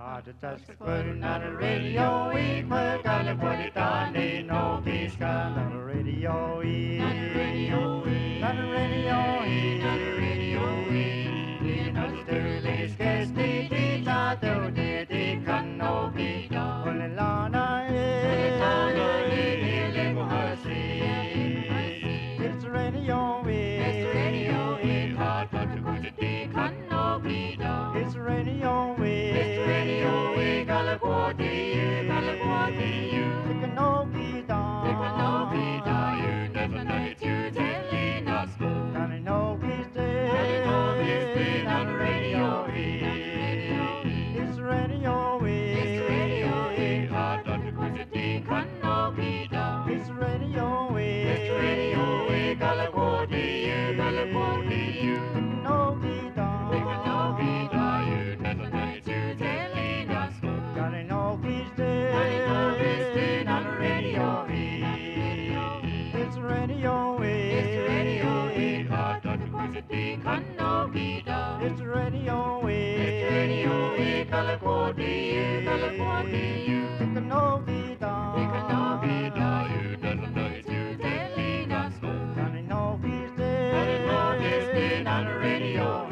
Just putting on the radio, we put on the body down, they know peace come on the radio, on the radio, on the radio, on the radio, you know the Sterling's case, they thought they can no be done. When the Lana is, it's the radio, it's the radio, it's hard but the good they can no be done. It's the radio, it's the radio, we got a body, you can no be done. It can no be done, you never know it, you telling us good. Gonna know he's dead, gonna know he's dead on the radio, it's the radio, it's the radio, it's hard but the good they can no be done. It's the radio, it's the radio, we got a body, you can no be done. It can no be done, you never know it, you telling us good. Gonna know he's dead, gonna know he's dead on the radio, it's the radio, it's the radio, it's hard but the good they can no be done. It's the radio, it's the radio, we got a body, you can no be done. It can no be done, you never know it, you telling us good. Gonna know he's dead, gonna know he's dead on the radio.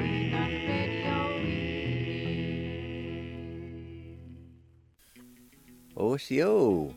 Osio.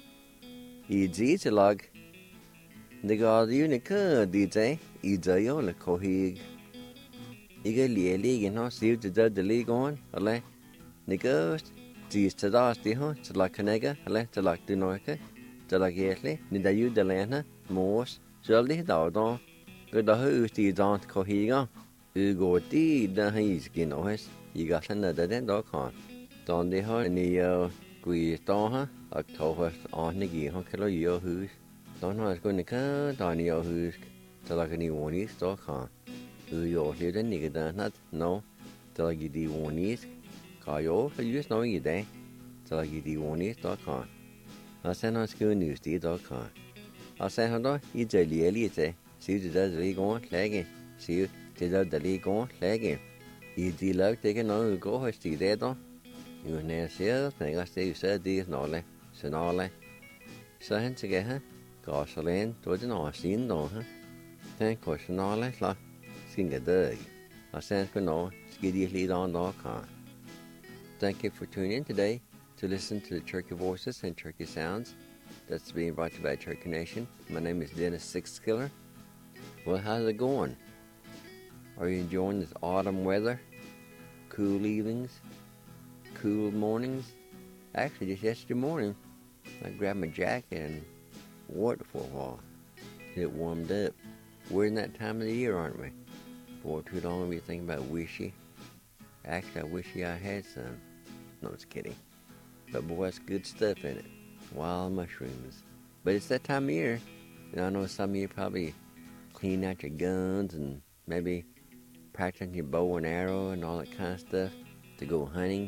Lag. The god unica DJ, Idayo la cohig. Iga lielig and not see the league on, a le. The ghost, these to das the hunt, to like Canega, a le to like the Noica, to like Yetley, Nida you the Lana, Morse, Jolly Dawdon, good the who's the aunt cohiga. You go deed the he's gin ois, you got another then dog on. Don the heart in the Gui Doha, a cohort on the gee, Hunkalo yo who's. Don't know what's going to come, Donny yo who's to like a new one is dog on. Who yo here the nigga done not, no, to like you the one is. Kayo, for you know you day, to like you the one is dog on. I send on school news, the dog on. I send her though, you jelly elite, see the does league on, lagging, see you, the league on, lagging. You de love taking on go, I see there though. You never see us, and I say you said these nole, sonole. So hence again, gasoline, to the north scene, though, huh? Thank question all that, like, skin get dirty. I sent for no, skiddy lead on dog con. Thank you for tuning in today to listen to the Cherokee Voices and Cherokee Sounds that's being brought to you by Cherokee Nation. My name is Dennis Sixkiller. Well, how's it going? Are you enjoying this autumn weather? Cool evenings? Cool mornings? Actually, just yesterday morning, I grabbed my jacket and wore it for a while. It warmed up. We're in that time of the year, aren't we? For too long, we think about wishy. Actually, I wish I had some. No, just kidding. But boy, it's good stuff in it. Wild mushrooms. But it's that time of year. And I know some of you probably clean out your guns and maybe practicing your bow and arrow and all that kind of stuff to go hunting.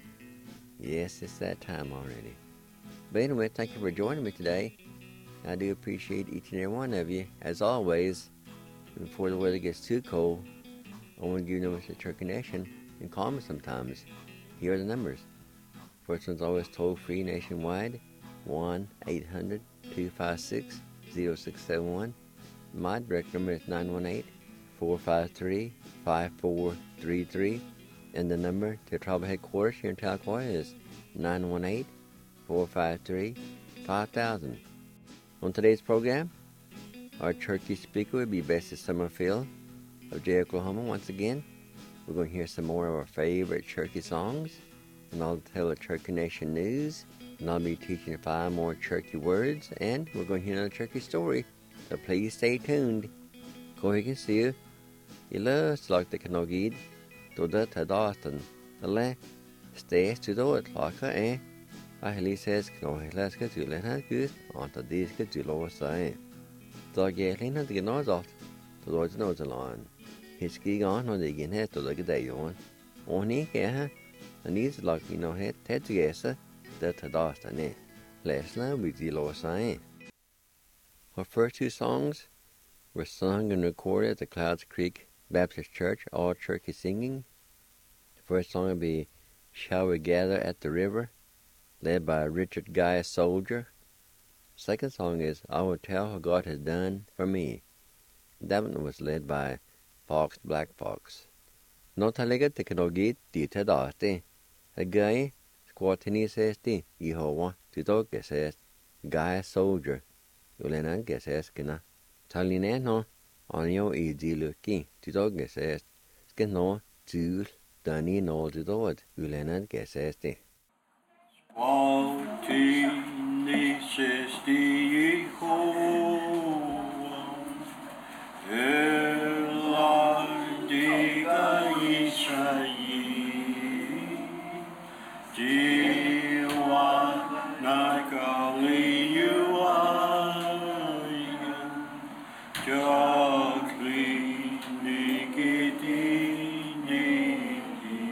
Yes, it's that time already. But anyway, thank you for joining me today. I do appreciate each and every one of you, as always. Before the weather gets too cold, I want to give you numbers to Cherokee Nation and call me sometimes. Here are the numbers. First one's always toll-free nationwide, 1-800-256-0671. My direct number is 918-453-5433. And the number to Tribal Headquarters here in Tahlequah is 918-453-5000. On today's program, our Cherokee speaker will be Bessie Summerfield of Jay, Oklahoma. Once again, we're going to hear some more of our favorite Cherokee songs, and I'll tell the Cherokee Nation news, and I'll be teaching 5 more Cherokee words, and we're going to hear another Cherokee story. So please stay tuned. Go ahead and see you. You love to like the Kanogid. To the Tadastan, the le, stays to do it like a I says, no, let's get to let her good on the disc to lower side. The getting at the nose off, the Lord's nose along. His ski on the again head to look at day on. Only here, and he's like you know, head together, the Tadastan. Let's learn with the lower side. Our first 2 songs were sung and recorded at the Clouds Creek Baptist Church, all Cherokee singing. The first song will be Shall We Gather at the River, led by Richard Guy Soldier. Second song is I Will Tell What God Has Done for Me. That one was led by Fox Black Fox. No talaga teknologi di tadate. A guy squatini says di Yehovah titoke says Guy Soldier. Ulenan que says kina. Taline no onyo I diluki titoke says skeno jul dani no titod. Ulenan que says di. Squatini says di Yehovah. Eladiga Israel, Jiwa Nakali Yuayan, Jagli Nikiti Niki,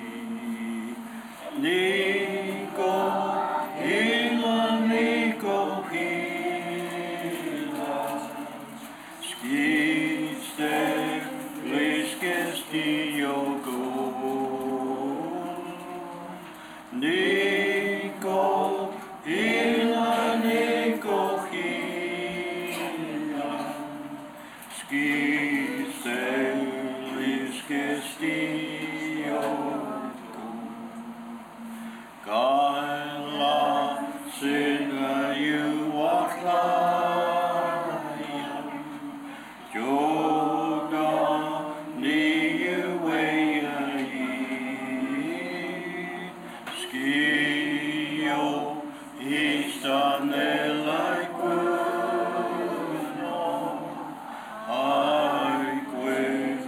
Niko Hila Niko Hila, Skiste Liskesti Yogo, Niko Hila Niko Hila, Skiste Liskesti Yogo, Kaila Singa Yuwakaya, Yoga Niuwei, Skio Istanelai Kuno, Aique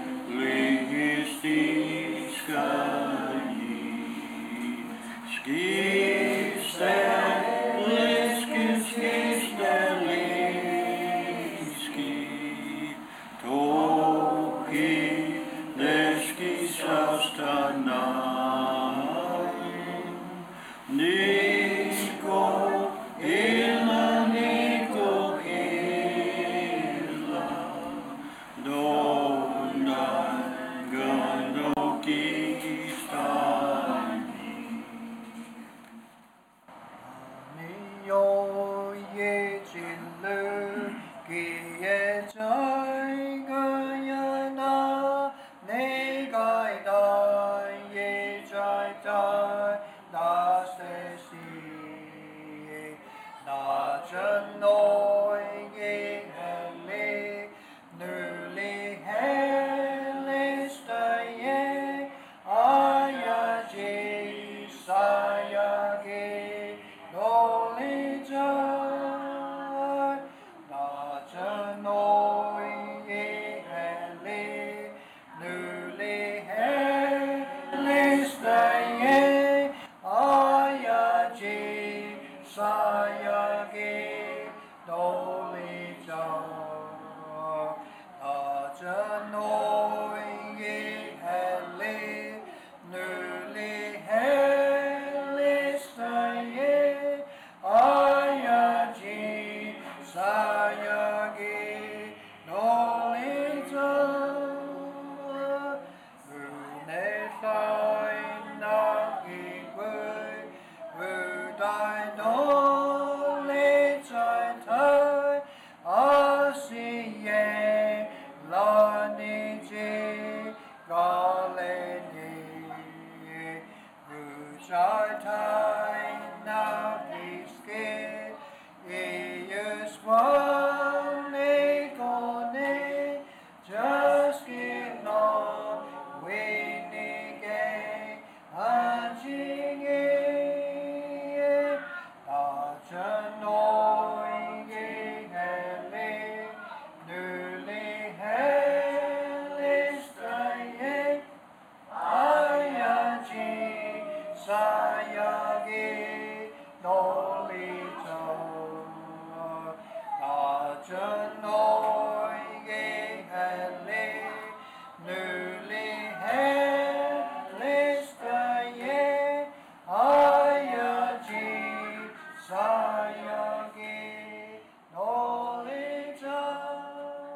Lihistiskai, Skiste Liskiste Liski, Toki Neski Sastanai, Niko Ila Niko Ila, Dona Gandoki Stani. Yo ye jinlu ki ye chai gayana ne gai dai ye chai chai na se si na chen noi ye hele nu li hele staye aya ji saya ge no li jai na chen noi ye hele nu li hele staye aya ji saya ge no li jai na chen noi ye hele nu li hele staye aya ji saya ge no li jai ne sai na gi quê vu dai no le chai thai a si ye la ni ji ga le ni vu chai thai na gi ske is one ne go ne just give no we ni ge an ji ge a chen noi ge hele nu li hele staye aya ji saya ge no li chai a chen noi ge hele nu li hele staye aya ji saya ge no li chai.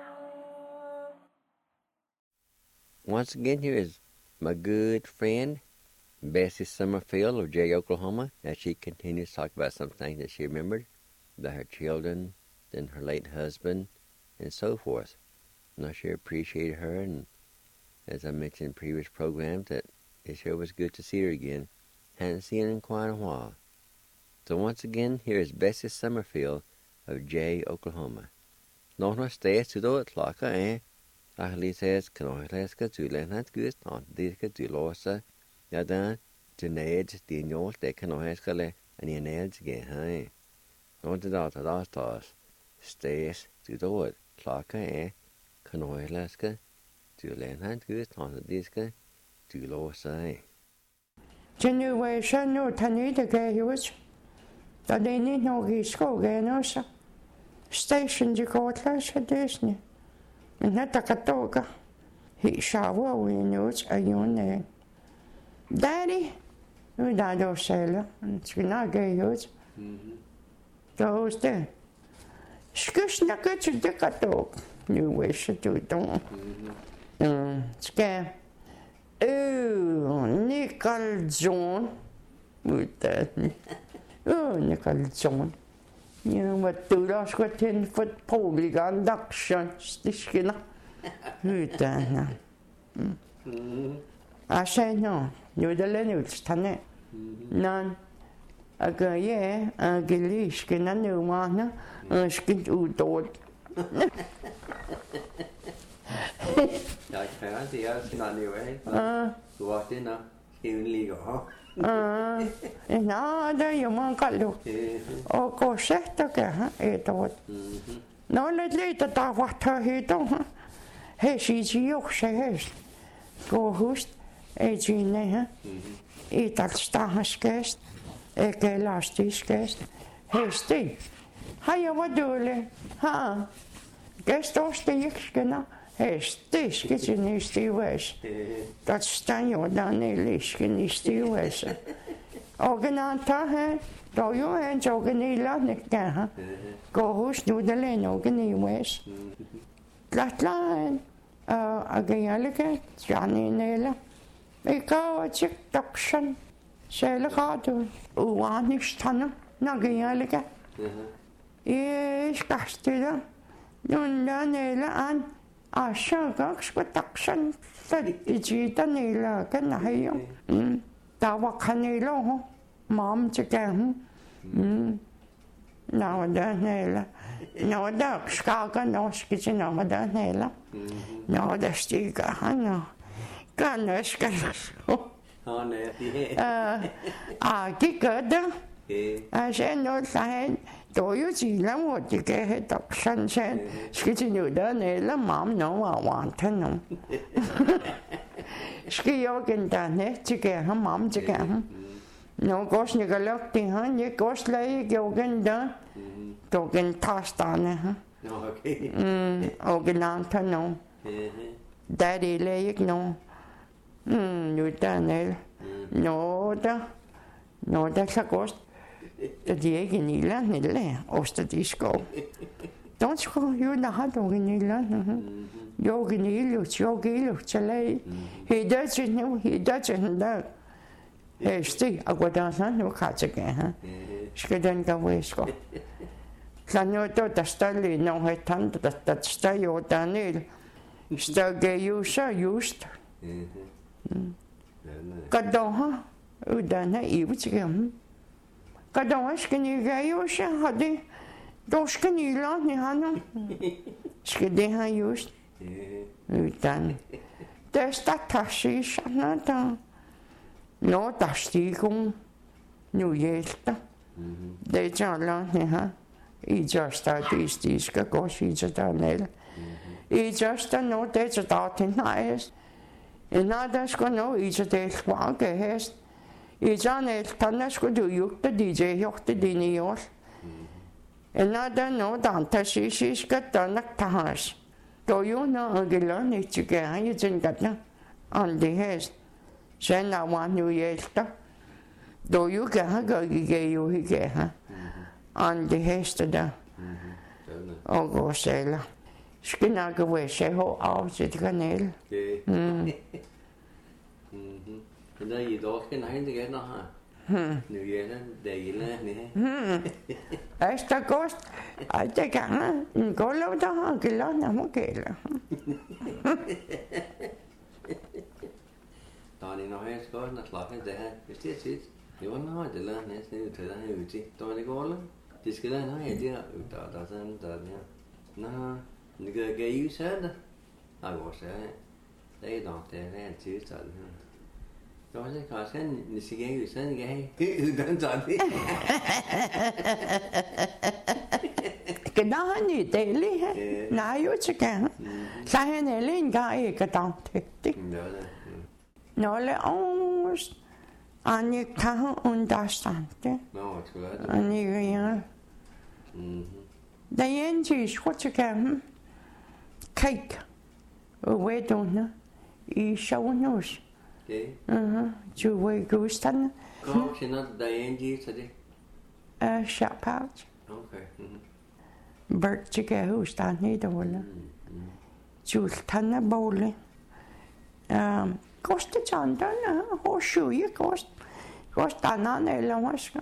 Once again, here is my good friend Bessie Summerfield of Jay, Oklahoma, as she continues to talk about some things that she remembered about her children, then her late husband, and so forth. And I sure appreciate her, and as I mentioned in previous programs, that it sure was good to see her again. Hadn't seen her in quite a while. So once again, here is Bessie Summerfield of Jay, Oklahoma. Några steg till då klaka är. Ahlises kanoileska tulenat gust on diska tulosa. Yadan tuned dinol de kanoiskale and yanels ge hai. Not the data dastas. Stays till då klaka är. Kanoileska tulenat gust on diska tulosa. Generation no tanita gayus. Da they need no gisko ganosa. Station de kotlas at Disney. And that Takatoga. He shower we knows a yone. Daddy, we died of sailor, and it's not gayus. Those there. Skush nugget to Dekatog. You wish to do. Scare. Oh, Nickel John. With that. Oh, Nickel John. You know what, do that's what 10-foot polygon duction sticking with that. I say no, you're the Lennox, Tane. None. I go, yeah, I get least, can I know one, I skin to do it. Jag kan se jag ska anyway. Så vart det nå. Skriven ligger ha. No, there you want to look. Oh, go set again, it would. No, let later that what he don't. Hey, she's you, she has. Go host, a gene, eat that star guest, a gay last this guest. Hey, stay. How you would do it? Huh? Guest off the yixkina. Hey, stay, kitchen is the west. That's stand you down the liskin is the west. Organanta, eh? Do you and Joganila Nika? Go who's do the lane, Ogani west. That line, a gayalica, Johnny Naylor. They go a chick duction. Sailor Carter, Uwanish Tanner, Nagayalica. Yes, Castilla. Nunda Naylor and. Ashagox production Fedijita Nila can I hear? Tawakanilo, Mom chicken. Now the Nela. No dog, Skaga, no skitchen over the Nela. No, the sticker, I know. Gunners, I get I said no sign. Do you see them what you get a dog sunshine? Skitching you done a mom, no, I want to know. Ski organ done it to get her mom to get him. No ghost nigger look behind you, ghost lay organ done. Dogan tossed on it, organ on to know. Daddy lay no. You done it. No, that's a ghost. The egg in Ilan, Nile, Ostadisco. Don't go, you know how to in Ilan. Yoginil, Yogil, Chale. He doesn't know, he doesn't know. Hey, stay, I go down, no cats again, huh? Skidden go waistcoat. Sanoto, the study, no, I turned that stay or Daniel. Still gay user used. Got down, huh? Oh, then I eat again. Kadawaskin Gayosha Hadi Doskin Ilani Hano Skideha used Utan. There's that Tashish Nata No Tastigum New Yelta. They Jalani, he just started this Gagoshi Janel. He just no that's a dot in highest. And others go no, each a day walk a hest. It's on a Tannas could do you the DJ Yok the Dinios. Another no Danta she's got done at Tahas. Do you know a gilon it's again? You didn't get on the head. Send I want you yester. Do you get her go gay you he get her on the head to the oh go sailor. Skin I go away, say, oh, out it canal. Men der I dog skal nej det gerne ha. Nu er det ille ne. Esta gost, det gange, en golov der har gelånt af mig gælder. Der er noget her skal også slappe det her. Hvis det er tit. Jo, nej, det lader næsten ud til der her ude. Der er det går. Det skal der nej, det er der sådan der her. Nå, det gør I selv. Nej, hvor så er det er nok det er en tilstand her. Så er det kanskje en sikkert sådan ikke den sådan. Skal der han i deli her? Nej, jo til gerne. Så han er lige en gang ikke dagtigt. Ja, det. Nogle års, han ikke kan understand det. Nå, skal det. Han ikke gjør. Der er en tid, jeg til gerne. Kijk, og ved du nu? I Sjovnhus. Okay. Du ved Gustavne. Kom, kender der en de til det? Sjapart. Okay. Bert til gahus, der er nede over. Sultana bolig. Koste tanderne, og sjuge kost. Kostanan eller hvad skal.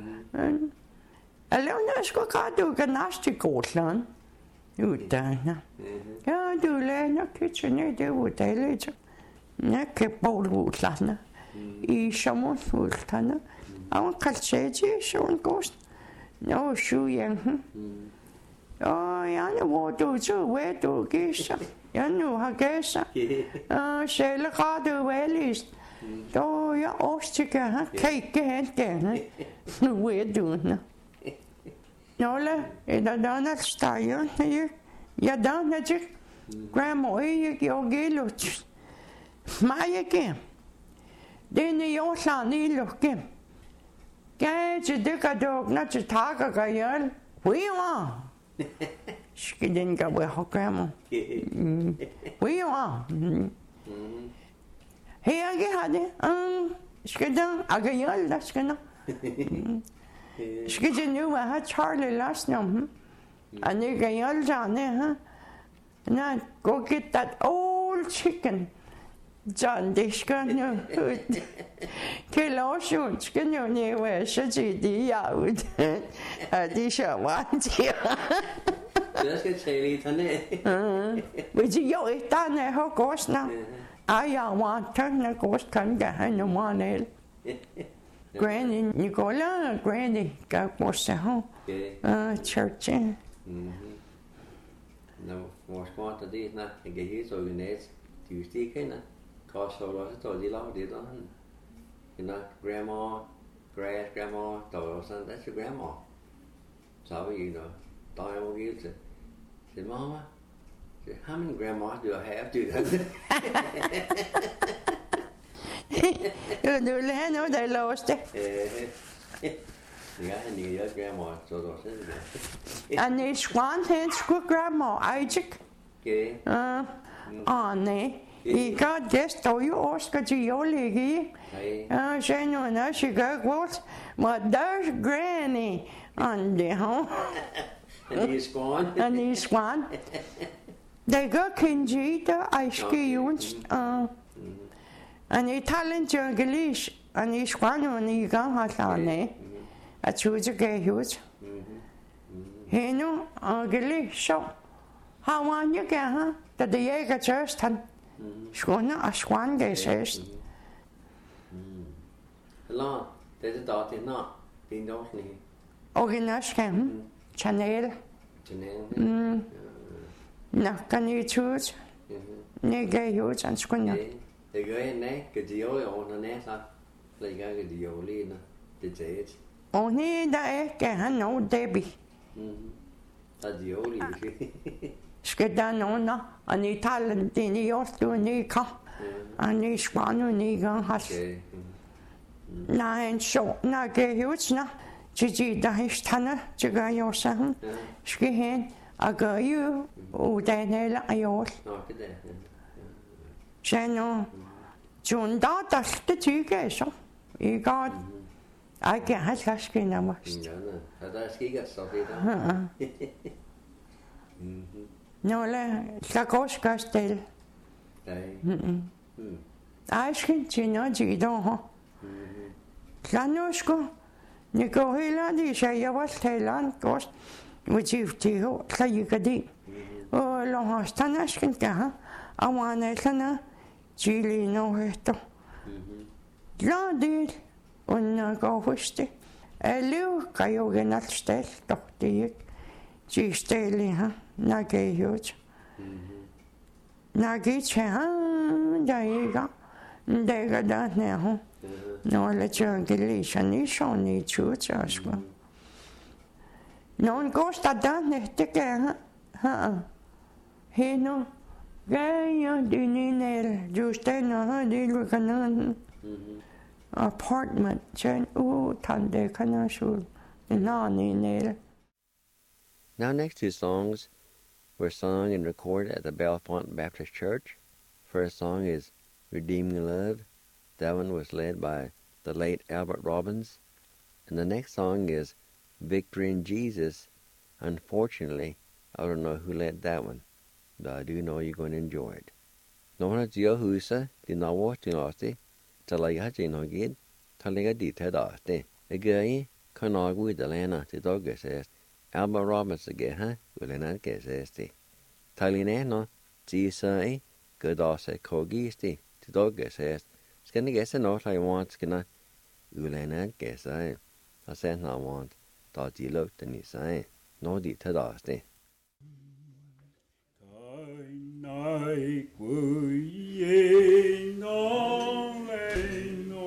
Eller når skal du kan næste Gotland. Uddannet. Ja, du lærer kitchen, det var dejligt. Jeg kan bolle udlandet. I sommer udlandet. Og kan se til sådan gost. Nå, sjugen. Og jeg hvor du så ved du gæster. Jeg nu har gæster. Selv har du valgist. Da jeg også til at kigge hen gerne. Nu ved du nu. Nåle, der Donald Steyer, ja Donald til Grandma ikke jeg gælder. Mig ikke. Den er jo sådan i lukke. Gav til det kan du når til takker kan jeg. Hvor? Skal den gå ved at Grandma. Hvor? Her ikke har det. Skal den? Jeg jeg der skal nå. Skal det nu have Charlie last name? And you can yell down there, huh? Now go get that old chicken. John, they skal nu ud. Kilotion skal nu ned, så til de ud. Og de så vant til. Jeg skal tale i dernede. Hvis jo ikke der er her gåsner. Jeg var tøjne gås kan der have nummer el. Granny Nicola, Granny gav vores her. Church. Når vores mor der det når jeg kan helt originalt. De vidste ikke kender. Koster også står de laver det der. Når grandma, der var sådan der til grandma. Så var I der. Der er jo helt til. Så mamma. Så how many grandmas do I have to? Du vil have noget, der er låst det. Ja, han er jo grandma, så der også det. Han er swan, han skulle grandma, Isaac. Okay. Nej. I gør det, står jo også til jo ligge i. Så nu når jeg gør godt, men der er granny. Han det her. Han er swan. Det gør kinji, der er skjønt. Han er talent jungelis, han er swan, og han er i gang har sådan. At tror det gør ud. Hende og gelis så. Har man jo gerne, da det ikke er tørst han. Skåne og swan det søst. Eller det er der det når det er nok lige. Og en norsk Chanel. Chanel. Nå, kan I tøt? Nej, gør ud, han skulle. Det gør jeg nej, kan de jo over næste. Lad jeg kan de jo lige når det tager. Og nej, der er ikke han nogen Debbie. Der de jo lige. Skal der nogen der? Og I taler den i år, du ikke kan. Og I svan, og I kan have. Nej, en så, når gør ud, så til de der hesterne, til gør jeg så. Skal hen og gør jo udan eller i år. Så nu, sådan der skal tykke så. I godt. Jeg kan have slagsken mig. Ja, der skal ikke så det der. Nå, skal også gøre stille. Nej. Aiskin tina jido ho. Lanosko Niko hela di saya was Thailand kos wajifti ho tlayikadi. O lo hastan askin ka awana sana jili no heto. La dil unna go husti. Elu kayo genal stel tohtiik. Jisteli ha nage huge. Nage cha daiga. Dega da ne ho. No le changili ni shoni chuchashwa. Non costa da ne te ke ha. Heno gaya dininer juste no ha dilu kanan. Apartment chen tande kanashul. Nani nere. Now next two songs were sung and recorded at the Bellefonte Baptist Church. First song is Redeeming Love. That one was led by the late Albert Robbins. And the next song is Victory in Jesus. Unfortunately, I don't know who led that one, but I do know you're going to enjoy it. Nona Gio Husa, the Nawati Lasti, Talayaji no Gid, Talaga di Tadaste. Again, Kanagui the Lana, the dog says, Albert Robbins again, huh? Will not get says. Talinano, Gisai, Godase Kogisti, the dog says. Ska ni gässa något jag want ska na ulena gässa. Jag sen na want ta di lukta ni sai. Nå di ta daste. Nai kuye no no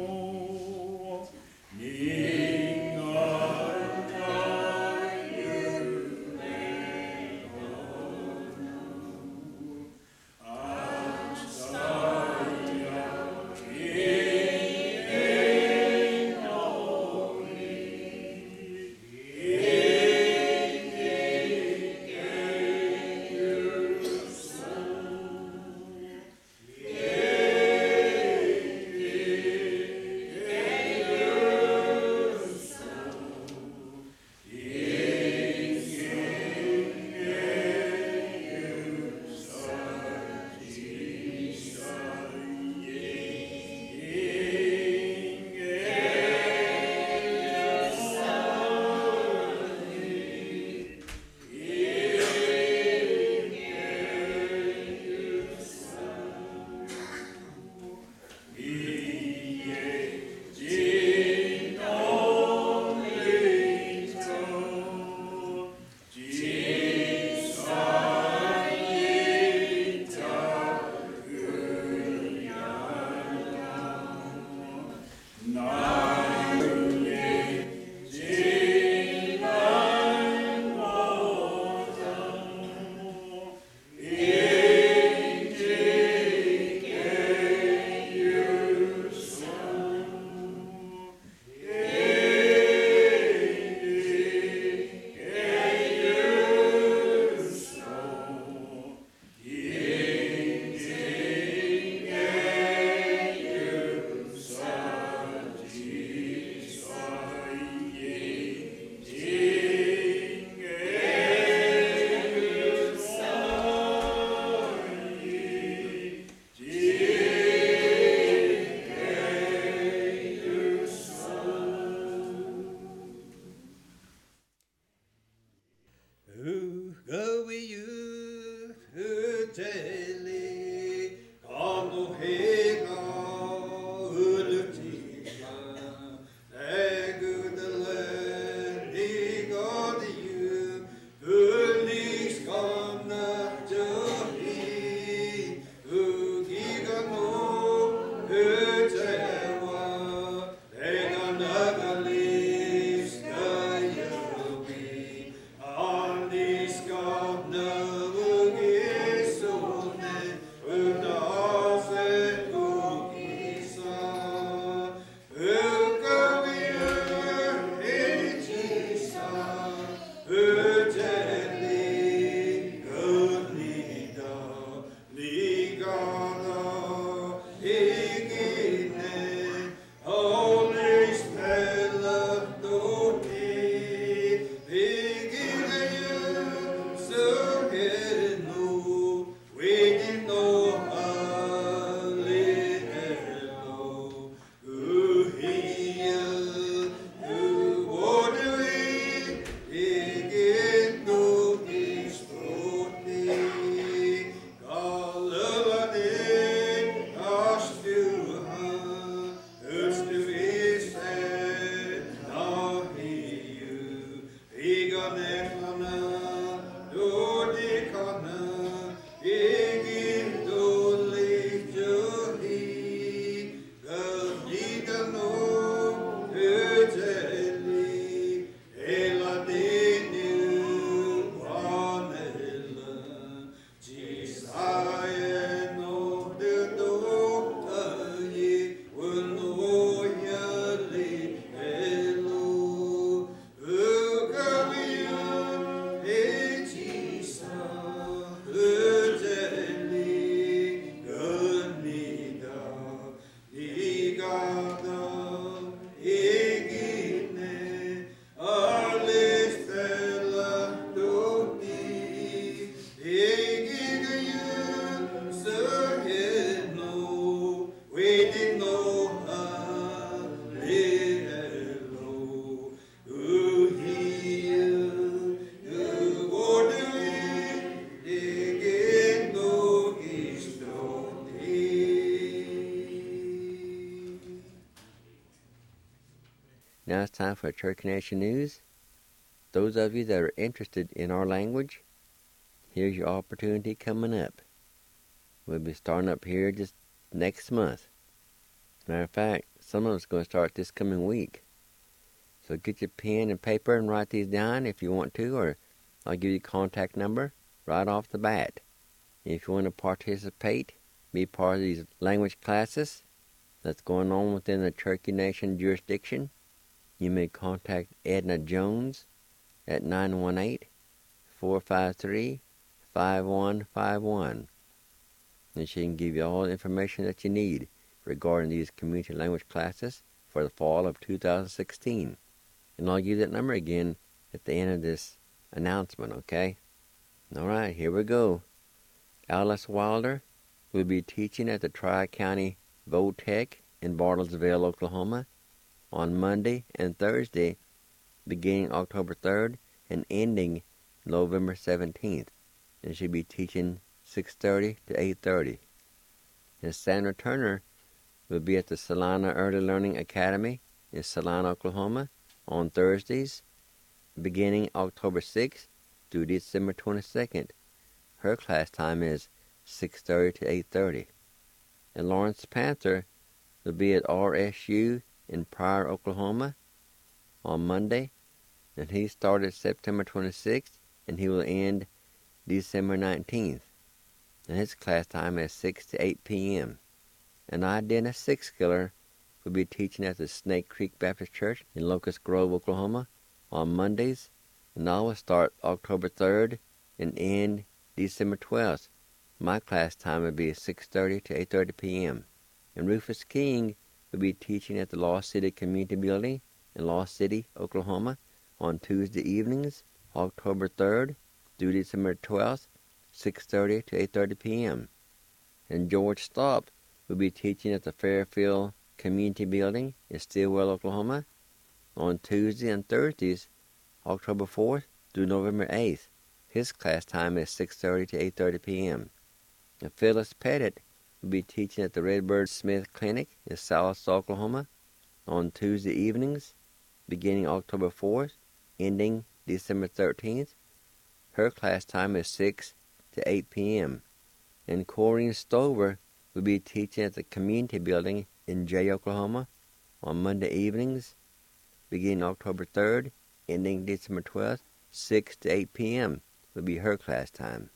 Now it's time for Cherokee Nation News. Those of you that are interested in our language, here's your opportunity coming up. We'll be starting up here just next month. Matter of fact, some of us are going to start this coming week. So get your pen and paper and write these down if you want to, or I'll give you a contact number right off the bat. If you want to participate, be part of these language classes that's going on within the Cherokee Nation jurisdiction, you may contact Edna Jones at 918-453-5151. And she can give you all the information that you need regarding these community language classes for the fall of 2016. And I'll give that number again at the end of this announcement, okay? All right, here we go. Alice Wilder will be teaching at the Tri-County Vo-Tech in Bartlesville, Oklahoma on Monday and Thursday, beginning October 3rd and ending November 17th. And she'll be teaching 6:30 to 8:30. And Sandra Turner will be at the Salina Early Learning Academy in Salina, Oklahoma on Thursdays, beginning October 6th through December 22nd. Her class time is 6:30 to 8:30. And Lawrence Panther will be at RSU in Pryor, Oklahoma on Monday, and he started September 26th, and he will end December 19th. And his class time is 6 to 8 p.m. And I, Dennis Sixkiller, will be teaching at the Snake Creek Baptist Church in Locust Grove, Oklahoma on Mondays, and I will start October 3rd and end December 12th. My class time will be 6:30 to 8:30 p.m. And Rufus King will be teaching at the Lost City Community Building in Lost City, Oklahoma on Tuesday evenings, October 3rd through December 12th, 6:30 to 8:30 p.m. And George Staub will be teaching at the Fairfield Community Building in Stillwell, Oklahoma on Tuesday and Thursdays, October 4th through November 8th. His class time is 6:30 to 8:30 p.m. And Phyllis Pettit will be teaching at the Redbird Smith Clinic in South Oklahoma on Tuesday evenings, beginning October 4th, ending December 13th. Her class time is 6 to 8 p.m. And Corrine Stover will be teaching at the Community Building in Jay, Oklahoma on Monday evenings, beginning October 3rd, ending December 12th, 6 to 8 p.m. will be her class time.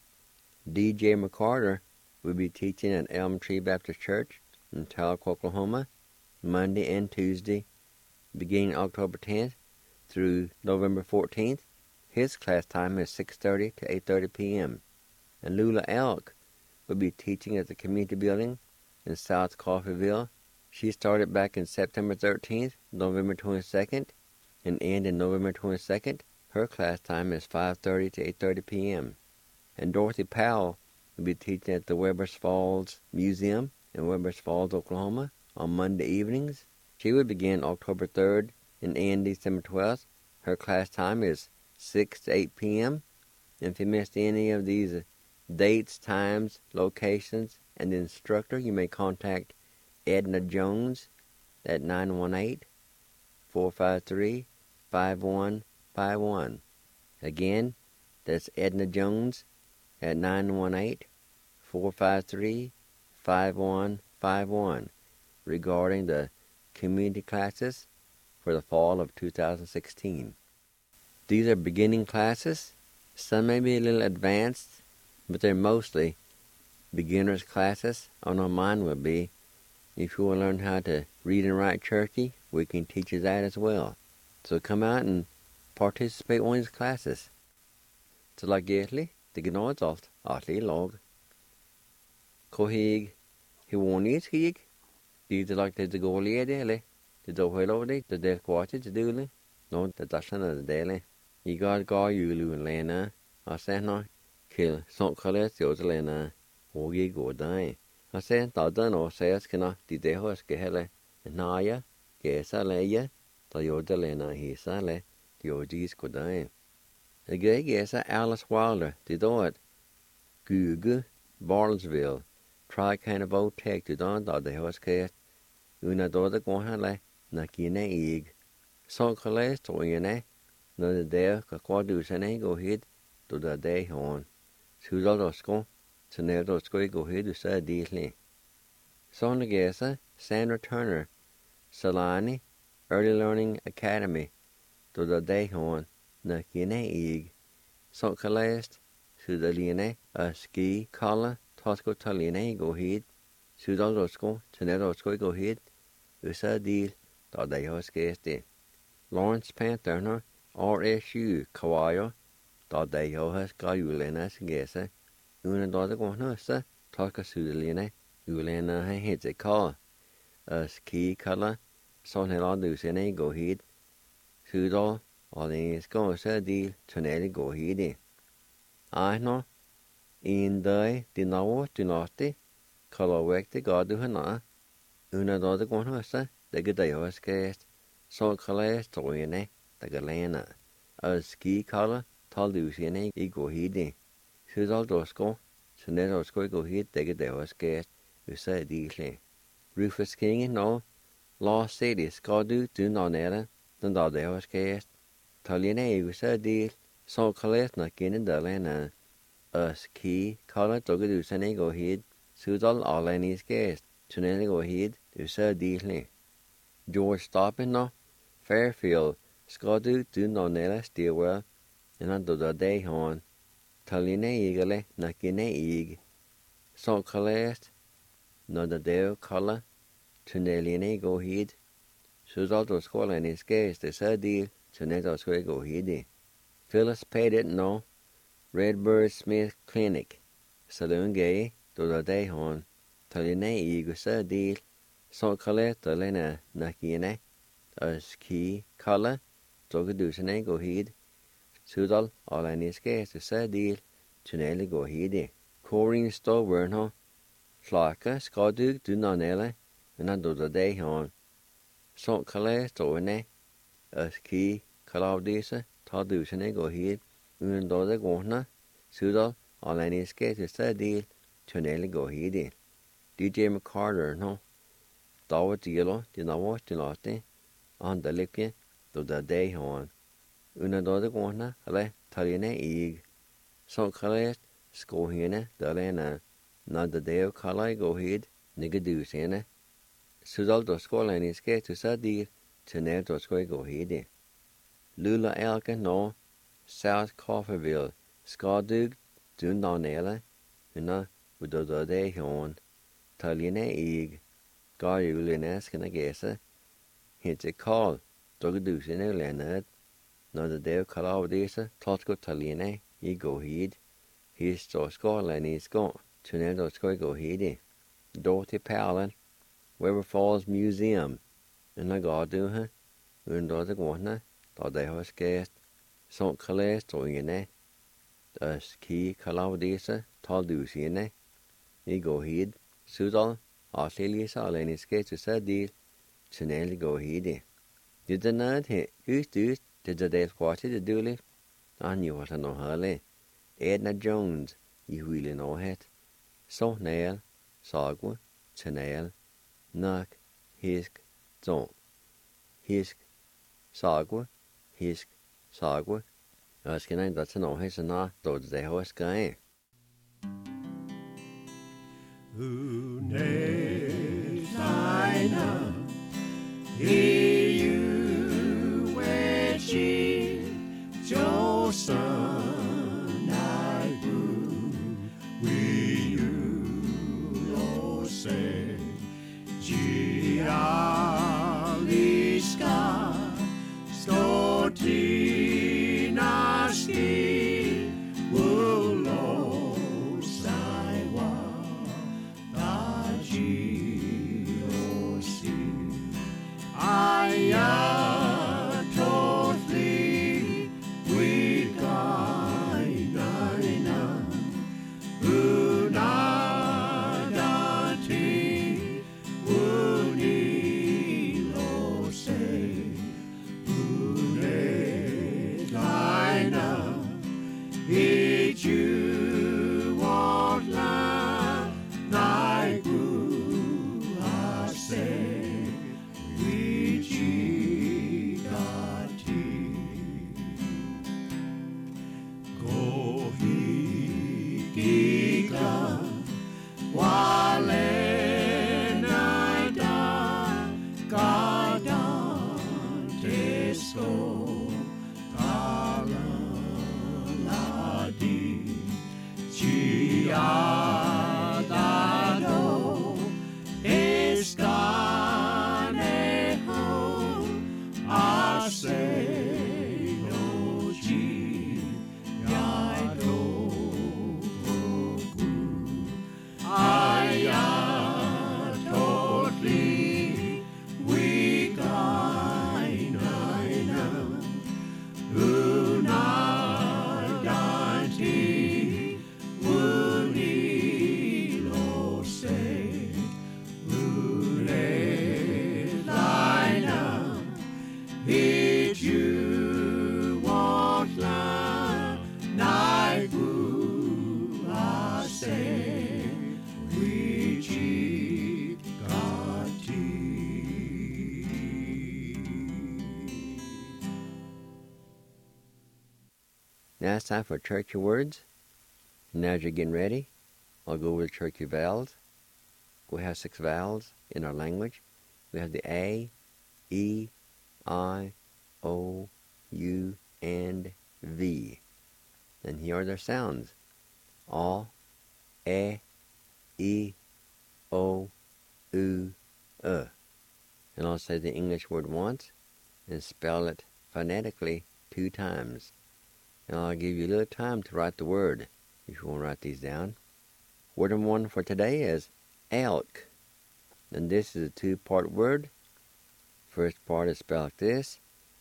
D.J. McCarter will be teaching at Elm Tree Baptist Church in Tahlequah, Oklahoma, Monday and Tuesday, beginning October 10th through November 14th. His class time is 6:30 to 8:30 p.m. And Lula Elk will be teaching at the Community Building in South Coffeyville. She started back in September 13th, November 22nd, and ended November 22nd. Her class time is 5:30 to 8:30 p.m. And Dorothy Powell will be teaching at the Webbers Falls Museum in Webbers Falls, Oklahoma on Monday evenings. She will begin October 3rd and end December 12th. Her class time is 6 to 8 p.m. And if you missed any of these dates, times, locations, and the instructor, you may contact Edna Jones at 918-453-5151. Again, that's Edna Jones at 918-453-5151 regarding the community classes for the fall of 2016. These are beginning classes. Some may be a little advanced, but they're mostly beginners classes. I know mine will be. If you want to learn how to read and write Cherokee, we can teach you that as well. So come out and participate in one of these classes. Så la gætlig, det gnås alt, atlig log. Kohig, hiwoniet hig, det lag det går lede, eller det dog hello det der kvartet det dule. No, det dashan det dele. I god går julu lena, og så nå kill sån kallet jo til lena. Og jeg går der. Og så der nå så skal nå de der hos skal heller. Naja, gæsa leje, der jo til lena hisa le, jo de skal der. Jeg gæsa Alice Wilder, det dort. Guge, Bartlesville, Tri-County Vo-Tech, det der det hos skal. Una der går han le, na kine ig. Så kalles troende, når det der kan gå du sende gå hit, du der dag hånd. Sudal og sko, så nær du skal gå hit, du så deeply. Så gæsa, Sandra Turner, Salani, Early Learning Academy, du der dag hånd, når kine ig. Så kalles, sudalene, og ski kalla, tasko talene gå hit, sudal og sko, så nær du skal gå hit, du så deal, da dag har skæste. Lawrence Panther, RSU Kawaii, da dag har skajulene skæse. Uden da det går nøse, takker sudalene, ulene har hit kall. Ski kalla, sånn her du sene gå hit, sudal, og den skal så deal, tunnel gå hit i. Nå, en dag, din av du natte, kalla vekte ga du henne. Uden da det går nøse, det går dag har skæst. Så kalles troende, det går lene. Ski kalla, tal du sene I gå hit i. Sudal da sko, så ned skal gå hit, det går dag har skæst. Vi ser deally. Rufus King nå, la City skal du nå nede, den da det har skæst. Taljene vi ser deal, så kalles nok inn der lene. Ski kalla, dog du sene gå hit, sudal alene I skæst. Tunnel gå hit, du ser deally. George Stoppin nå, Fairfield, skal du nå nede Stilwell, en han da det hånd. Taljene igele, nok inne ig. Så kalles, når det der kalla, tunnelene gå hit, så da skolen I skæst, det så deal, tunnel skal gå hit I. Phyllis Pettit nå, Redbird Smith Clinic, Saloon Gay, da det hånd. Taljene ig så deal, så kalles det lene nakine, ski kalla, dog du sene gå hit, sudal alene skæst, så deal, tunnel gå hit I. Corinne Stover nå, Slaka skal du nå nede, men han da det hånd. Så kalles troende, ski kalla disse, ta du sene gå hit, uden da det gående, sudal alene skæst, så deal, tunnel gå hit I. DJ McCarter nå, da var dilo, din av din late, andre lippje, da det hånd. Uden da det gående, eller taljene ig. Så kalles skohene, der lene, når det der kallar gå hit, nigga du sene. Sudal da skolen I skæt til så dir, til nær da skal gå hit I. Lula Elke nå, South Coffeyville, skal du nå nede, hunna, da det hånd. Taljene ig, gar julene skene gæse, hente kall, dog du sene lennet, når det der kallar disse, tatsko taljene I gå hit, his da skolen I skå. Tunnel da skal gå hit I. Dorothy Palin, River Falls Museum. En la ga du her, uden da det gående, da det har skæst. Så kalles troende, ski kalla disse, tal du sine. I gå hit, sudal, atlilisa alene skæst til så deal, tunnel gå hit I. Det er nødt her, just, det er det kvartet det dulig. Han jo har nå herlig. Edna Jones, I huile nå het. Så nær, sagwa, tunnel, nak, hisk, zon. Hisk, sagwa, hisk, sagwa. Jeg skal ikke til nå her, så nå, da det har skrevet. Unesaina, you wechi, Josan, I we you lo se, Gialiska, Stotina ski, Wulo saiwa, Daji si, Ayatotli, we gainaina, Unadati, Unilo se, Unegaina, Ichu wotla, Naiku ase, Ichi dantesco calaladi ciadado estanejo asenoji yado ayatotli wikainaina unadanti unilose unelina hit you won't lie naigu ase Now it's time for churchy words. Now as you're getting ready, I'll go over the churchy vowels. We have 6 vowels in our language. We have the A, E, I, O, U, and V. And here are their sounds. A, E, I, O, U, And I'll say the English word once and spell it phonetically 2 times. And I'll give you a little time to write the word if you want to write these down. Word number 1 for today is elk. And this is a 2-part word. First part is spelled like this.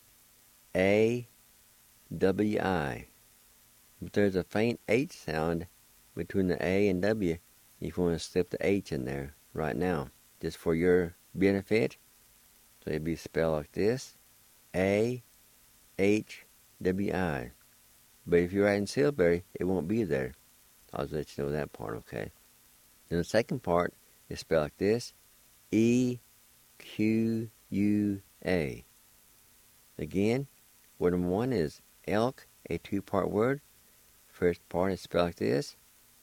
A-W-I. But there's a faint H sound between the A and W if you want to slip the H in there right now, just for your benefit. So it'd be spelled like this. A-H-W-I. But if you're writing Silbury, it won't be there. I'll just let you know that part, okay? Then the second part is spelled like this. E-Q-U-A. Again, word number 1 is elk, a 2-part word. First part is spelled like this.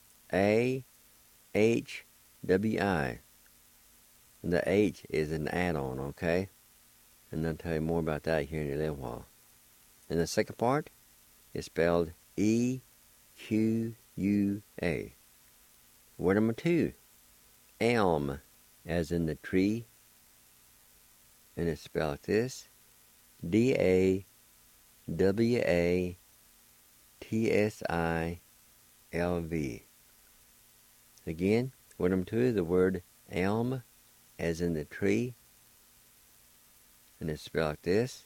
A-H-W-I. And the H is an add-on, okay? And I'll tell you more about that here in a little while. And the second part is spelled E-Q-U-A. Word number 2, elm, as in the tree. And it's spelled like this. D-A-W-A-T-S-I-L-V. Again, word number 2 is the word elm, as in the tree. And it's spelled like this.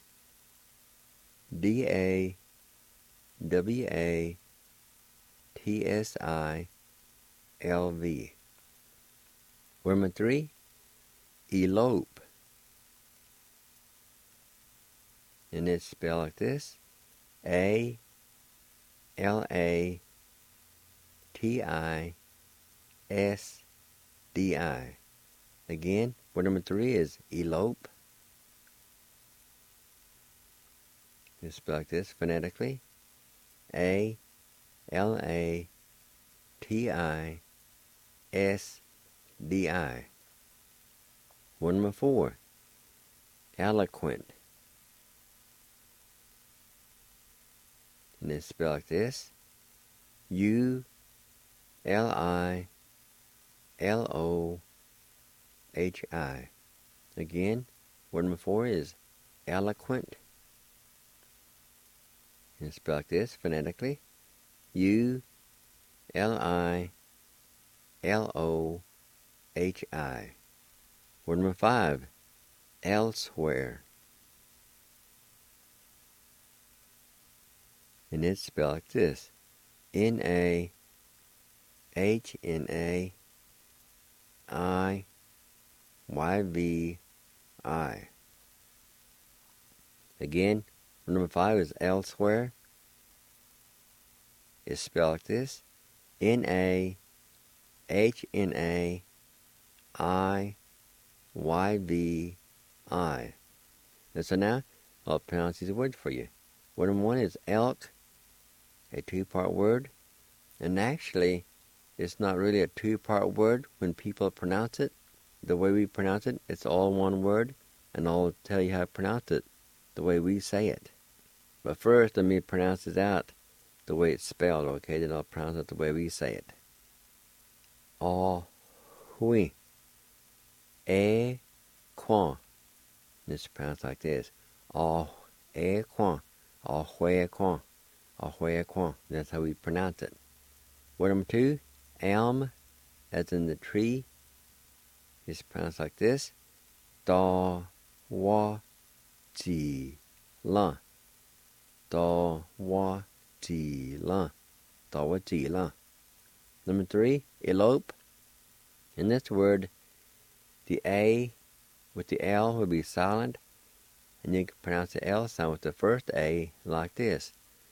D-A-W-A-T-S-I-L-V. Word number 3, elope. And it's spelled like this. A-L-A-T-I-S-D-I. Again, word number 3 is elope. It's spelled like this phonetically. A-L-A-T-I-S-D-I. Word number 4, eloquent. And it's spelled like this. U-L-I-L-O-H-I. Again, word number 4 is eloquent. And it's spelled like this phonetically. U-L-I-L-O-H-I. Word number 5, elsewhere. And it's spelled like this. N-A-H-N-A-I-Y-V-I. Again, number 5 is elsewhere. It's spelled like this. N-A-H-N-A-I-Y-V-I. And so now, I'll pronounce these words for you. Word number 1 is elk, a 2-part word. And actually, it's not really a 2-part word when people pronounce it. The way we pronounce it, it's all one word. and I'll tell you how to pronounce it the way we say it. But first, let me pronounce it out the way it's spelled, okay? Then I'll pronounce it the way we say it. Hui. Quan. This is pronounced like this. Quan. Hui Quan. Hui Quan. That's how we pronounce it. Word number 2, elm, as in the tree. It's pronounced like this. Da wa ji la. Da wa ji la. Da wa ji la. Number 3, elope. In this word, the A with the L will be silent, and you can pronounce the L sound with the first A like this.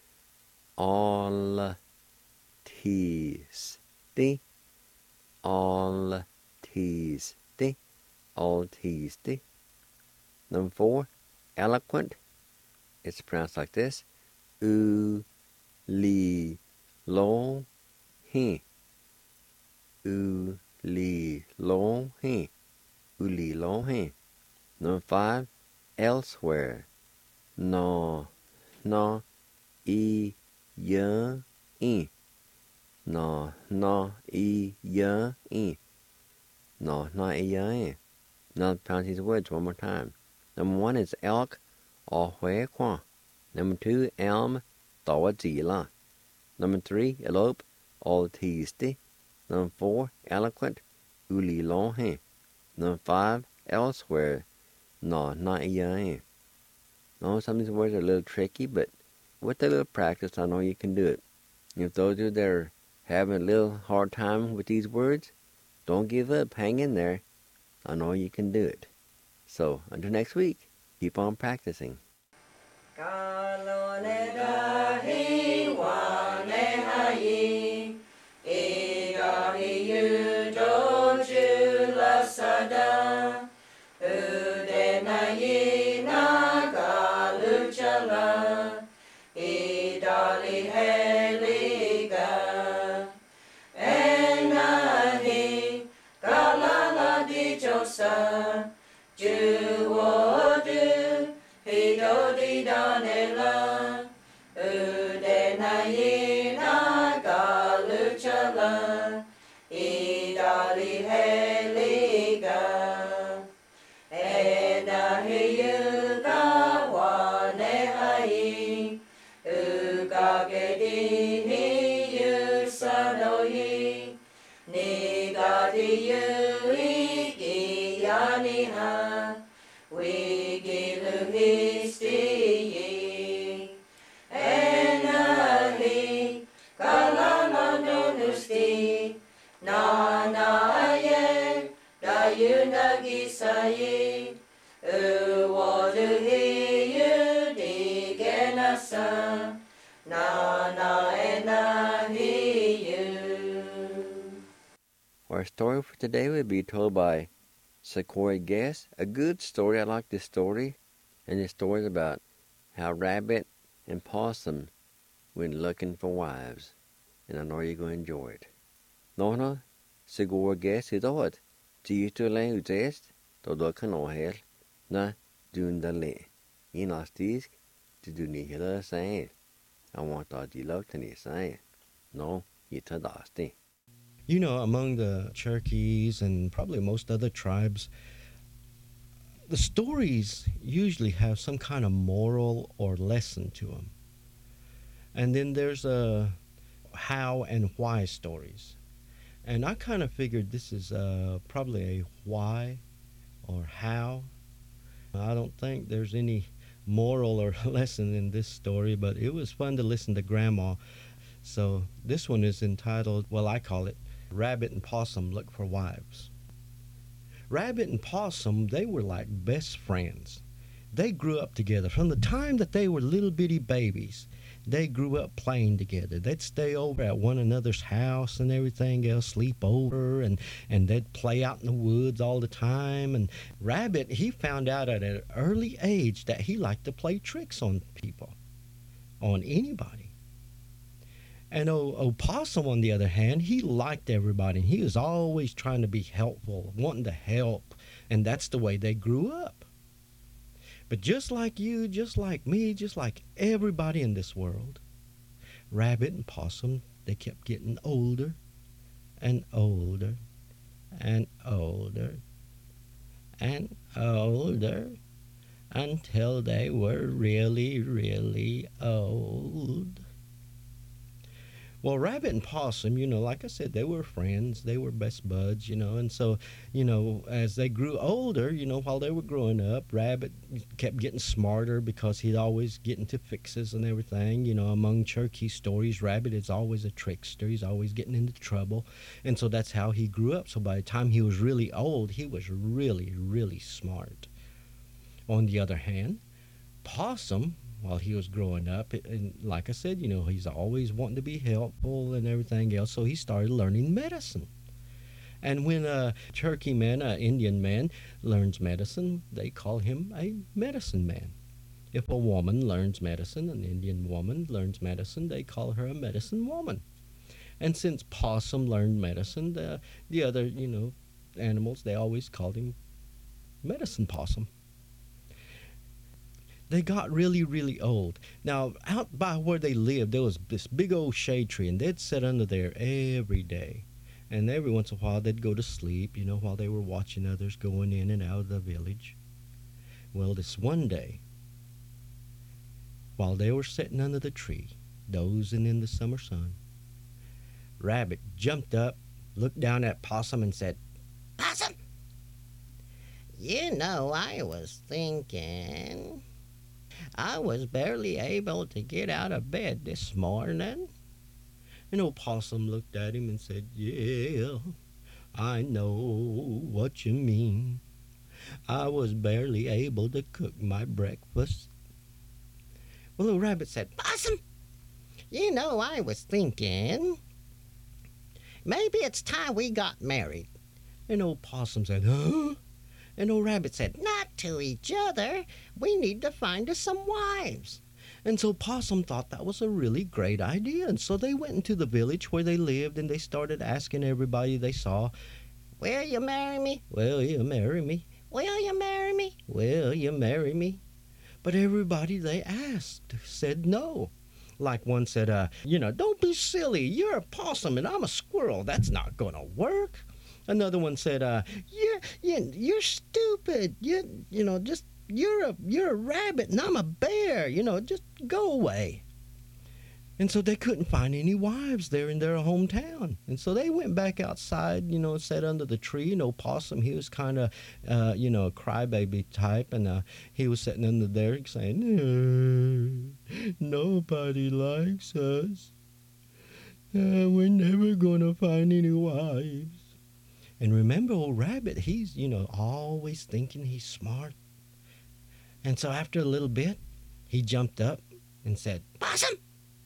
All teas di. All teas di. All teas di. Number 4, eloquent. It's pronounced like this. U li long he. U li long he. U li long he. Number 5, elsewhere. No i ya i. No i ya i. No i ya i. Now pronounce these words one more time. Number 1 is elk, hui quan. Number 2, elm, da wa ji la. Number 3, elope, all teas di. Number 4, eloquent, u li long he. Number 5, elsewhere, no i ya i. Now some of these words are a little tricky, but with a little practice, I know you can do it. If those of you that are having a little hard time with these words, don't give up. Hang in there. I know you can do it. So, until next week, keep on practicing. Our story for today will be told by Sequoia Guest. A good story. I like this story. And this story is about how Rabbit and Possum went looking for wives. And I know you're going to enjoy it. Nona, Sequoia Guest is what? Do you to lay who test? To kan åhel. Na, dunda le. In astisk, to do ni hela say. I want to do love to ni say. No, you to dasti. You know, among the Cherokees and probably most other tribes, the stories usually have some kind of moral or lesson to them. And then there's a how and why stories. And I kind of figured this is probably a why or how. I don't think there's any moral or lesson in this story, but it was fun to listen to Grandma. So this one is entitled, well, I call it, Rabbit and Possum Look for Wives. Rabbit and Possum, they were like best friends. They grew up together. From the time that they were little bitty babies, they grew up playing together. They'd stay over at one another's house and everything else, sleep over, and they'd play out in the woods all the time. And Rabbit, he found out at an early age that he liked to play tricks on people, on anybody. And Possum, on the other hand, he liked everybody. He was always trying to be helpful, wanting to help. And that's the way they grew up. But just like you, just like me, just like everybody in this world, Rabbit and Possum, they kept getting older and older and older and older until they were really, really old. Well, Rabbit and Possum, like I said, they were friends. They were best buds, and so, as they grew older, while they were growing up, Rabbit kept getting smarter because he'd always get into fixes and everything. Among Cherokee stories, Rabbit is always a trickster. He's always getting into trouble. And so that's how he grew up. So by the time he was really old, he was really, really smart. On the other hand, Possum, while he was growing up, and like I said, he's always wanting to be helpful and everything else, so he started learning medicine. And when a Cherokee man, an Indian man, learns medicine, they call him a medicine man. If a woman learns medicine, an Indian woman learns medicine, they call her a medicine woman. And since Possum learned medicine, the other, animals, they always called him Medicine Possum. They got really, really old. Now, out by where they lived, there was this big old shade tree, and they'd sit under there every day. And every once in a while, they'd go to sleep, while they were watching others going in and out of the village. Well, this one day, while they were sitting under the tree, dozing in the summer sun, Rabbit jumped up, looked down at Possum, and said, "Possum, I was thinking. I was barely able to get out of bed this morning." And old Possum looked at him and said, "Yeah, I know what you mean. I was barely able to cook my breakfast." Well, old Rabbit said, "Possum, I was thinking, maybe it's time we got married." And old Possum said, "Huh?" And old Rabbit said, "Not to each other. We need to find us some wives." And so Possum thought that was a really great idea. And so they went into the village where they lived, and they started asking everybody they saw, "Will you marry me? Will you marry me? Will you marry me? Will you marry me?" But everybody they asked said no. Like one said, "Don't be silly. You're a possum and I'm a squirrel. That's not going to work." Another one said, "You're stupid. You're a rabbit and I'm a bear. Just go away." And so they couldn't find any wives there in their hometown. And so they went back outside, sat under the tree. Possum, he was kind of, a crybaby type. And he was sitting under there saying, "Nobody likes us. We're never going to find any wives." And remember, old Rabbit, he's, always thinking he's smart. And so after a little bit, he jumped up and said, "Possum,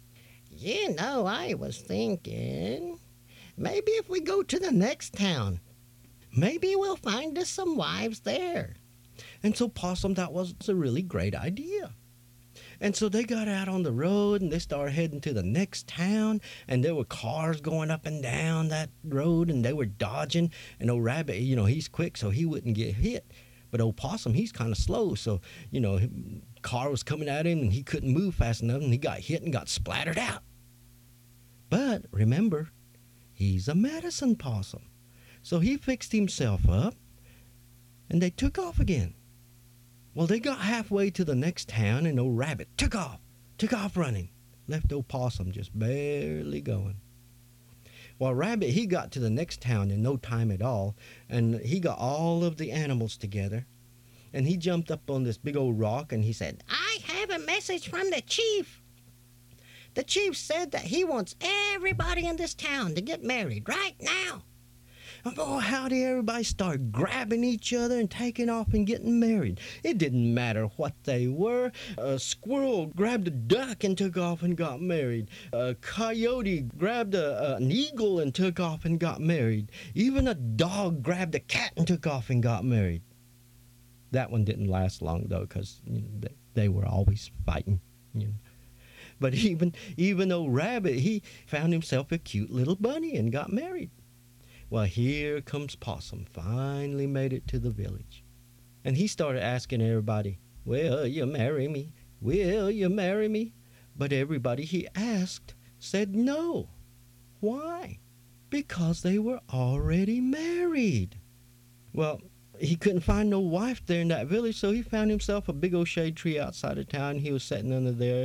I was thinking, maybe if we go to the next town, maybe we'll find us some wives there." And so Possum, that was a really great idea. And so they got out on the road and they started heading to the next town, and there were cars going up and down that road and they were dodging. And old Rabbit, he's quick so he wouldn't get hit. But old Possum, he's kind of slow, so, car was coming at him and he couldn't move fast enough and he got hit and got splattered out. But remember, he's a medicine possum. So he fixed himself up and they took off again. Well, they got halfway to the next town, and old Rabbit took off running, left old Possum just barely going. Well, Rabbit, he got to the next town in no time at all, and he got all of the animals together, and he jumped up on this big old rock, and he said, "I have a message from the chief. The chief said that he wants everybody in this town to get married right now." And boy, how did everybody start grabbing each other and taking off and getting married. It didn't matter what they were. A squirrel grabbed a duck and took off and got married. A coyote grabbed an eagle and took off and got married. Even a dog grabbed a cat and took off and got married. That one didn't last long, though, because they were always fighting. But even old Rabbit, he found himself a cute little bunny and got married. Well, here comes Possum, finally made it to the village. And he started asking everybody, "Will you marry me? Will you marry me?" But everybody he asked said no. Why? Because they were already married. Well, he couldn't find no wife there in that village, so he found himself a big old shade tree outside of town. He was sitting under there,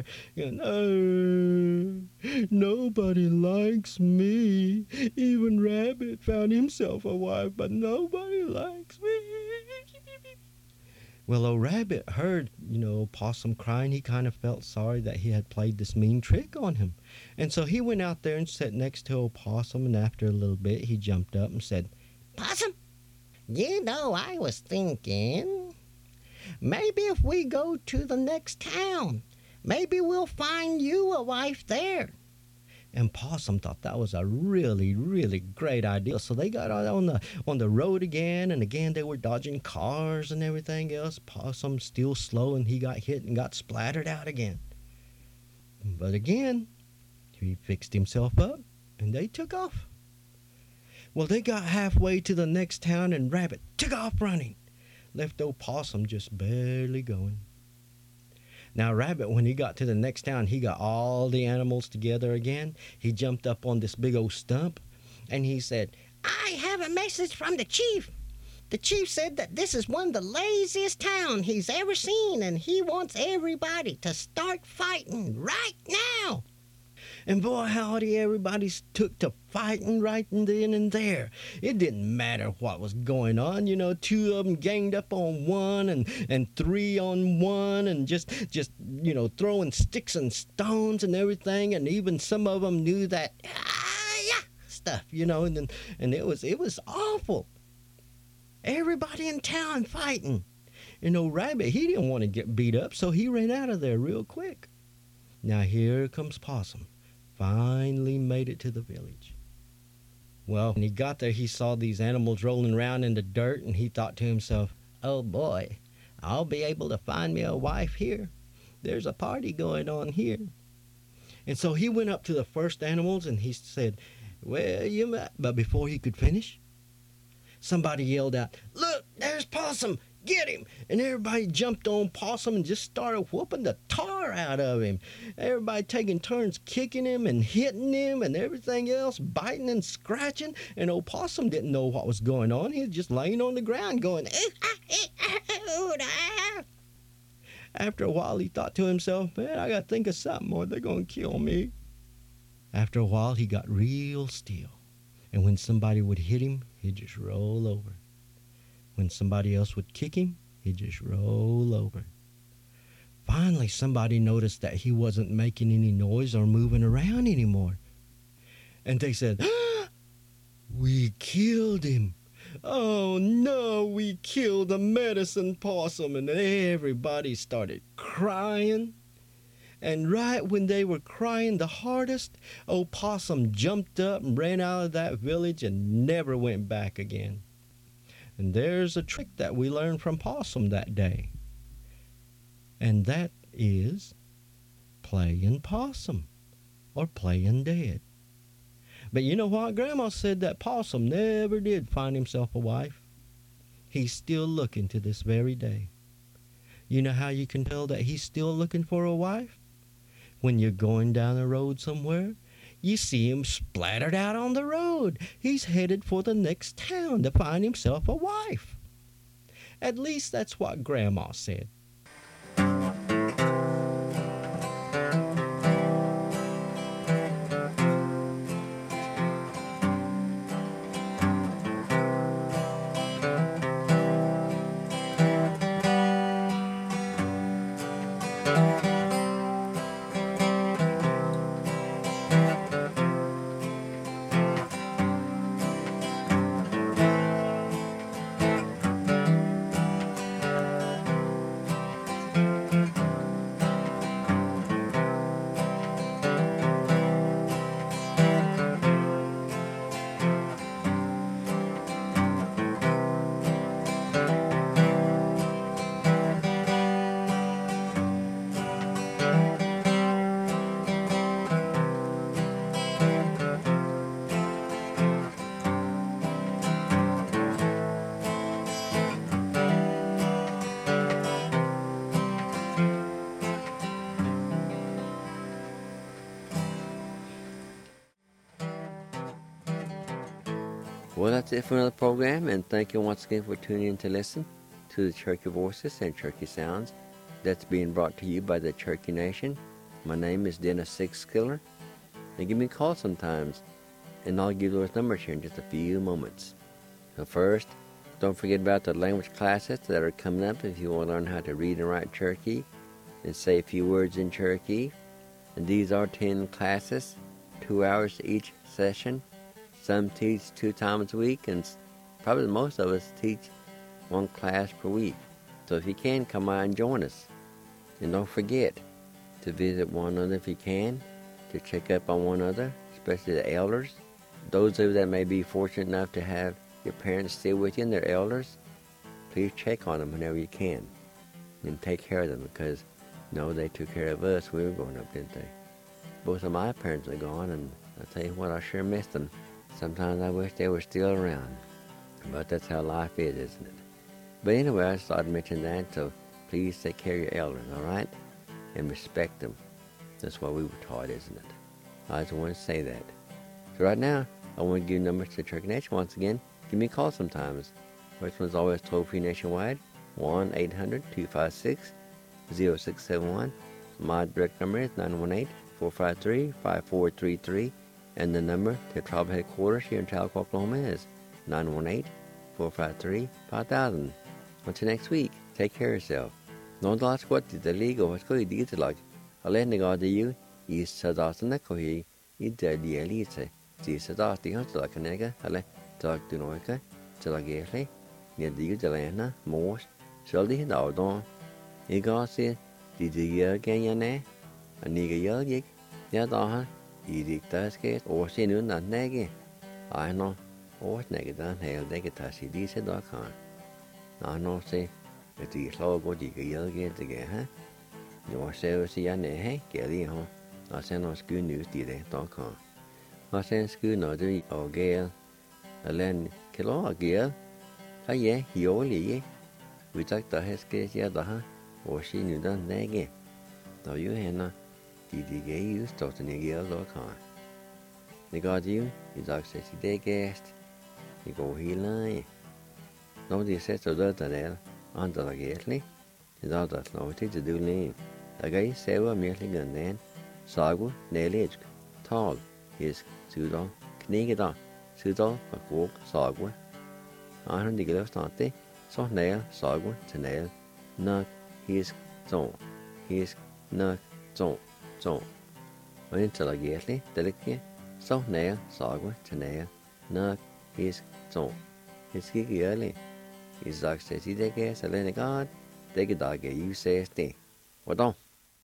nobody likes me. Even Rabbit found himself a wife, but nobody likes me. Well, old Rabbit heard, Possum crying. He kind of felt sorry that he had played this mean trick on him. And so he went out there and sat next to old Possum, and after a little bit, he jumped up and said, "Possum, I was thinking, maybe if we go to the next town, maybe we'll find you a wife there." And Possum thought that was a really, really great idea. So they got out on the road again, and again they were dodging cars and everything else. Possum still slow, and he got hit and got splattered out again. But again, he fixed himself up, and they took off. Well, they got halfway to the next town, and Rabbit took off running, left old Possum just barely going. Now, Rabbit, when he got to the next town, he got all the animals together again. He jumped up on this big old stump, and he said, "I have a message from the chief. The chief said that this is one of the laziest towns he's ever seen, and he wants everybody to start fighting right now." And boy, howdy, everybody took to fighting right then and there. It didn't matter what was going on. Two of them ganged up on one and three on one, and just throwing sticks and stones and everything. And even some of them knew that stuff, and it was awful. Everybody in town fighting. Rabbit, he didn't want to get beat up, so he ran out of there real quick. Now here comes Possum. Finally made it to the village. Well, when he got there, he saw these animals rolling around in the dirt, and he thought to himself, "Oh boy, I'll be able to find me a wife here. There's a party going on here." And so he went up to the first animals, and he said, "Well, but before he could finish, somebody yelled out, 'Look, there's Possum! Get him!' And everybody jumped on Possum and just started whooping the tar out of him. Everybody taking turns kicking him and hitting him and everything else, biting and scratching. And old Possum didn't know what was going on. He was just laying on the ground going, After a while, he thought to himself, "Man, I got to think of something or they're going to kill me." After a while, he got real still. And when somebody would hit him, he'd just roll over. When somebody else would kick him, he'd just roll over. Finally, somebody noticed that he wasn't making any noise or moving around anymore. And they said, "We killed him. Oh no, we killed the medicine possum." And everybody started crying. And right when they were crying the hardest, old Possum jumped up and ran out of that village and never went back again. And there's a trick that we learned from Possum that day. And that is playing possum or playing dead. But you know what? Grandma said that Possum never did find himself a wife. He's still looking to this very day. You know how you can tell that he's still looking for a wife? When you're going down the road somewhere, you see him splattered out on the road. He's headed for the next town to find himself a wife. At least that's what Grandma said. Well, that's it for another program, and thank you once again for tuning in to listen to the Cherokee Voices and Cherokee Sounds that's being brought to you by the Cherokee Nation. My name is Dennis Sixskiller, and give me a call sometimes, and I'll give those numbers here in just a few moments. So first, don't forget about the language classes that are coming up if you want to learn how to read and write Cherokee and say a few words in Cherokee. And these are 10 classes, 2 hours each session. Some teach 2 times a week, and probably most of us teach 1 class per week. So if you can, come by and join us. And don't forget to visit one another if you can, to check up on one another, especially the elders. Those of you that may be fortunate enough to have your parents still with you and they're elders, please check on them whenever you can and take care of them, because they took care of us when we were growing up, didn't they? Both of my parents are gone, and I tell you what, I sure miss them. Sometimes I wish they were still around, but that's how life is, isn't it? But anyway, I started mentioning that, so please take care of your elders, all right? And respect them. That's what we were taught, isn't it? I just want to say that. So right now, I want to give numbers to the Cherokee Nation once again. Give me a call sometimes. First one's always toll-free nationwide, 1-800-256-0671. My direct number is 918-453-5433. And the number to Tribal Headquarters here in Tahlequah, Oklahoma is 918-453-5000. Until next week, take care of yourself. Don't ask what the legal was going to do like. I'll let the God you is Sadasana Kohi, the Elise. The Sadasti Hunter like a nigger, I'll talk to Noika, Tilagale, near the Udelana, Morse, Sheldy, Dawdon. You got see, did the year again, Yane? A nigger yell, Yadaha. Idiktaske or sinun na nege. I know or negadan hail degetasi dc.com. I know say that the logo di yell get again, huh? You say see ya ne, Kelly, huh? I send on school news today.com. I send school no do or gale. A len kilo a gale. Yeah, he only we talk the heske yadaha or she knew done nege. Now you have DDGU Stotenegel.com. They got you, is access to their guest. You go here line. Nobody says to the other under the gately. Is all that's noted to do lean. The guy several merely gun then. Sagu, nailage, tall, his pseudo, knigga, pseudo, a walk, sagu. I heard the gloves not they. So nail, sagu, to nail, knock, his zone, his knock, zone. Så, og intelligently, delikje, så nær, sagwe, til nær, nok, hisk, så. Hisk ikke gjørlig. I sagt, at det ikke er så længe godt, det ikke dag, you says det. Hvordan?